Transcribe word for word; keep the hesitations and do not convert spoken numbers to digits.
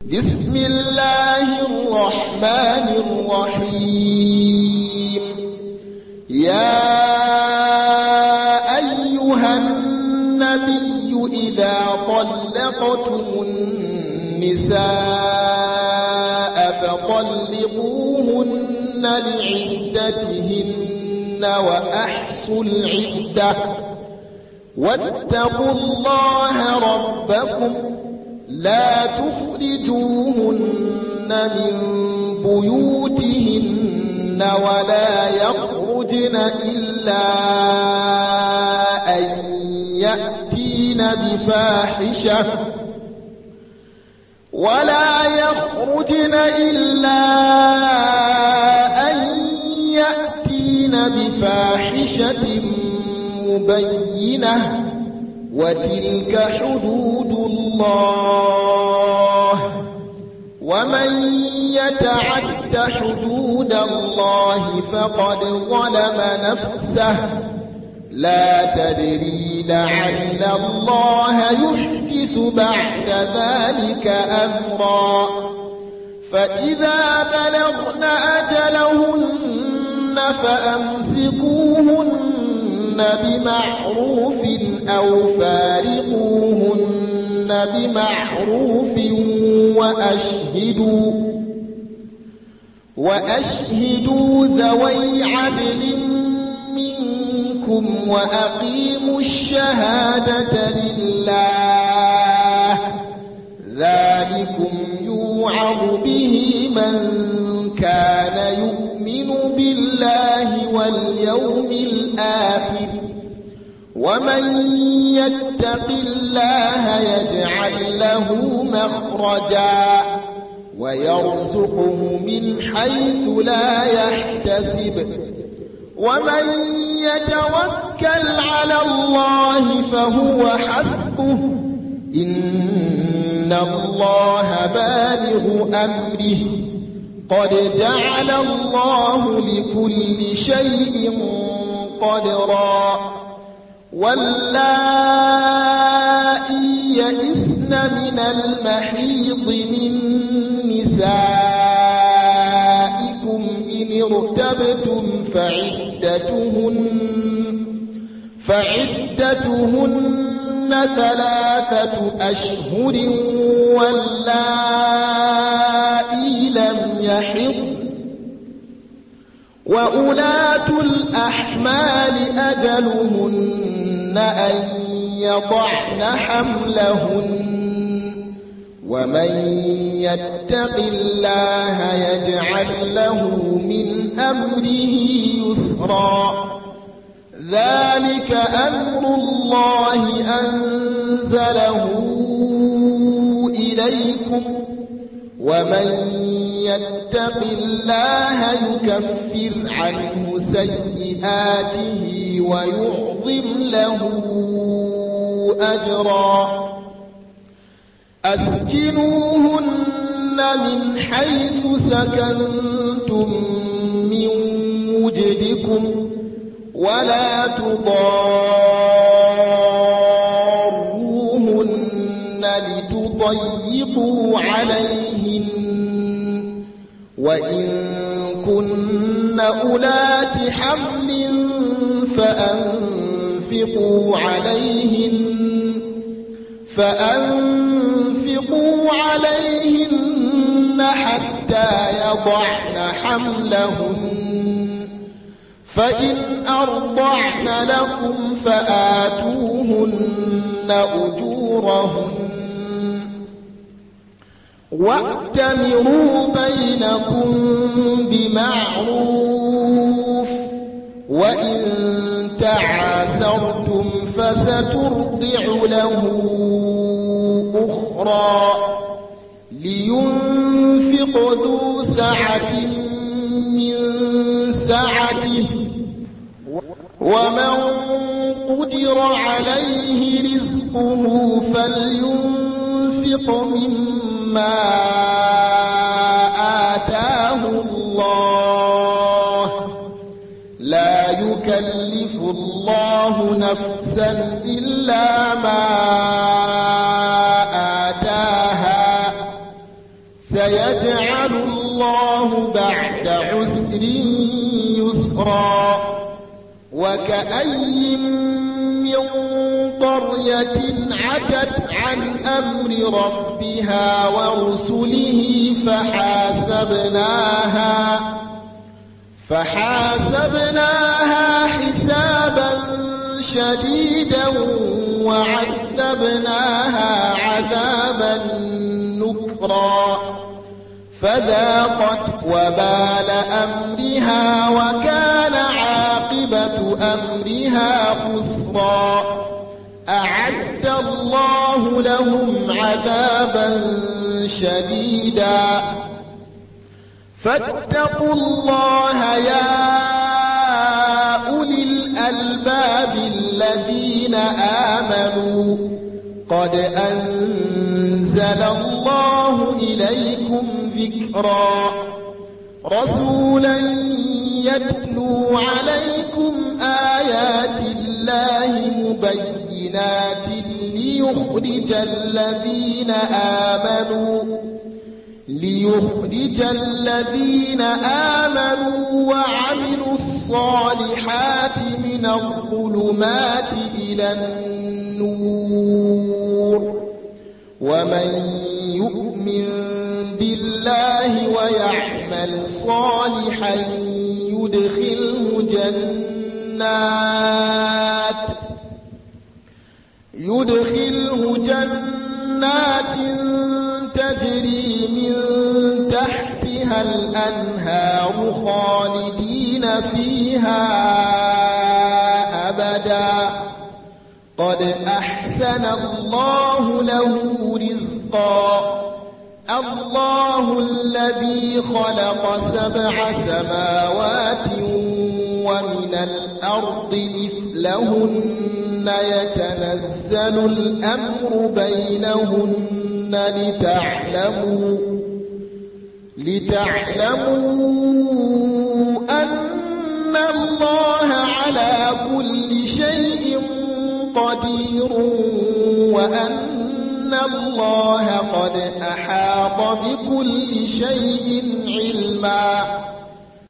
بسم الله الرحمن الرحيم. يا أيها النبي إذا طلقتم النساء فطلقوهن لعدتهن وأحصوا العدة واتقوا الله ربكم لا تخرجوهن من بيوتهن ولا يخرجن إلا أن يأتين بفاحشة ولا يخرجن إلا أن يأتين بفاحشة مبينة وتلك حدود الله ومن يتعد حدود الله فقد ظلم نفسه لا تدري لعل الله يحدث بعد ذلك أمرا فإذا بلغن أجلهن فأمسكوهن بمعروف أو فارقوهن بمعروف وأشهدوا وأشهدوا ذوي عدل منكم وأقيموا الشهادة لله ذلكم يوعظ به من كان يؤمن بالله واليوم الآخر ومن يتق الله يجعل له مخرجا ويرزقه من حيث لا يحتسب ومن يتوكل على الله فهو حسبه إن الله بالغ أمره قد جعل الله لكل شيء قدرا واللائي يئسن من المحيض من نسائكم إن ارتبتم فعدتهن فعدتهن ثلاثة أشهر واللائي لم يحضن وأولاة الأحمال أجلهن أن يضعن حملهن ومن يتق الله يجعل له من أمره يسرا ذلك أمر الله أنزله إليكم ومن يتق الله يكفر عنه سيئاته ويعظم له أجرا أسكنوهن من حيث سكنتم من وجدكم ولا تضاروهن لتضيقوا عليهن وإن كن أولات حمل فأنفقوا عليهن فأنفقوا عليهن حتى يضعن حملهن فإن أرضعن لكم فآتوهن أجورهن وَأْتَمِرُوا بَيْنَكُمْ بِمَعْرُوفٍ وَإِن تَعَاسَرْتُمْ فَسَتُرْضِعُ لَهُ أُخْرَى لِيُنْفِقْ ذُو سَعَةٍ مِّن سَعَتِهِ وَمَنْ قُدِرَ عَلَيْهِ رِزْقُهُ فَلْيُنْفِقْ مِمَّا آتاه الله لا يكلف الله نفسا إلا ما آتاها سيجعل الله بعد عسر يسرا وكأي من قرية عتت عن أمر ربها ورسله فحاسبناها فحاسبناها حسابا شديدا وعذبناها عذابا نكرا فذاقت وبال أمرها وكان عاقبة أمرها خسرا أعد الله لهم عذابا شديدا فاتقوا الله يا أولي الألباب الذين آمنوا قد أنزل الله إليكم ذكرا رسولا يتلو عليكم آيات الله مبينات ليخرج الذين آمنوا ليخرج الذين آمنوا وعملوا الصالحات من الظلمات إلى النور ومن يؤمن بالله ويعمل صالحا يدخله جنات يدخله جنات تجري من تحتها الأنهار خالدين فيها أبدا قد أحسن الله له رزقا الله الذي خلق سبع سماوات ومن الأرض مثلهن يتنزل الأمر بينهن لتعلموا لتعلموا أن الله على كل شيء قدير وأن الله قد أحاط بكل شيء علما